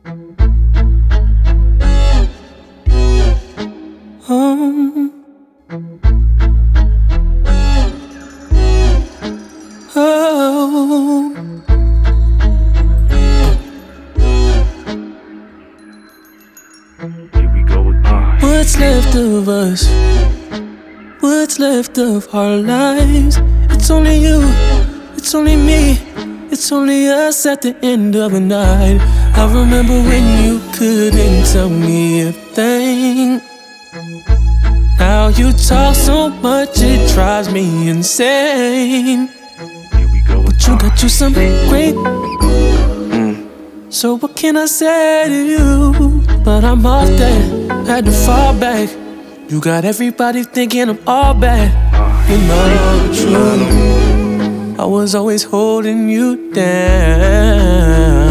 Oh, oh. Here we go again. What's left of us? What's left of our lives? It's only you, it's only me, it's only us at the end of the night. I remember when you couldn't tell me a thing. Now you talk so much it drives me insane. Here we go But you again. got you something great. So what can I say to you? But I'm off that, had to fall back. You got everybody thinking I'm all bad. You know the truth, I was always holding you down.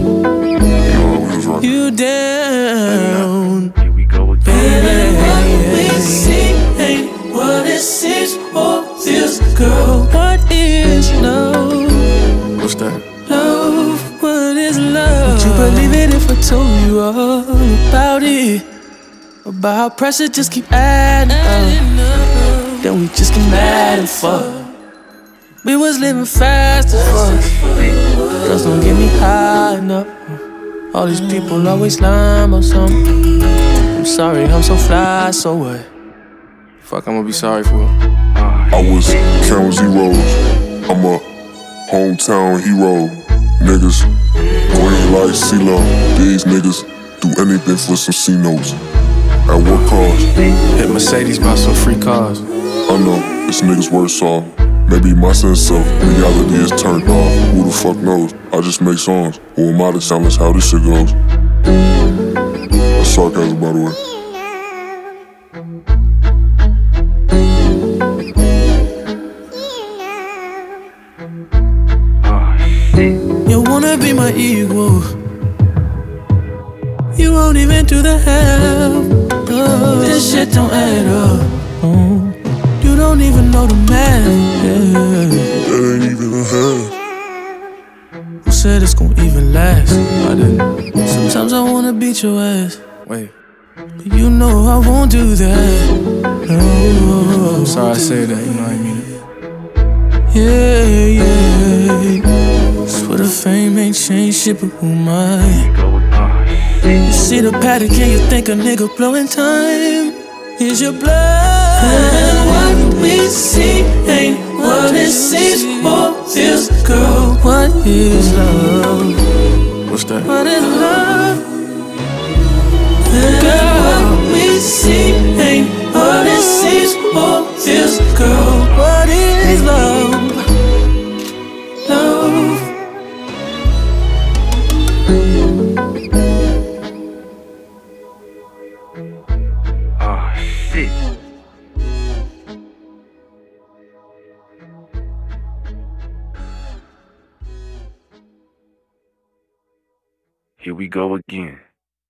You down. Here we go again. Baby, what we see ain't what it seems or feels, girl. What is love? What's that? Love, what is love? Would you believe it if I told you all about it? About how pressure just keep adding up. Then we just get mad and fuck. We was living fast as fuck. Girls don't get me high enough. All these people always lying about something. I'm sorry, I'm so fly, so what? Fuck, I'm gonna be sorry for it. I was counting zeros. I'm a hometown hero. Niggas green like CeeLo. These niggas do anything for some C-notes. At what cost? Hit Mercedes by some free cars. I know, this nigga's worse off. Maybe my sense of reality is turned off. Who the fuck knows? I just make songs. Who am I to challenge how this shit goes? That's sarcasm, by the way. You wanna be my equal. You won't even do the half. Oh, this shit don't add up. Oh, you don't even know the math. Yeah. That ain't even a half. Who said it's gon' even last? I didn't. Sometimes I wanna beat your ass, Wait. but you know I won't do that. No. I'm sorry I said that, you know I mean it. Yeah, yeah. Swear the fame ain't changed shit, but who am I? Go again. You see the pattern, can you think a nigga blowing time? Is your blood? And what we see ain't what it seems or feels, girl. What is love? What's that? What is love? Girl, what we see ain't what it seems or feels, girl. What is love? Love. Ah, shit. Here we go again.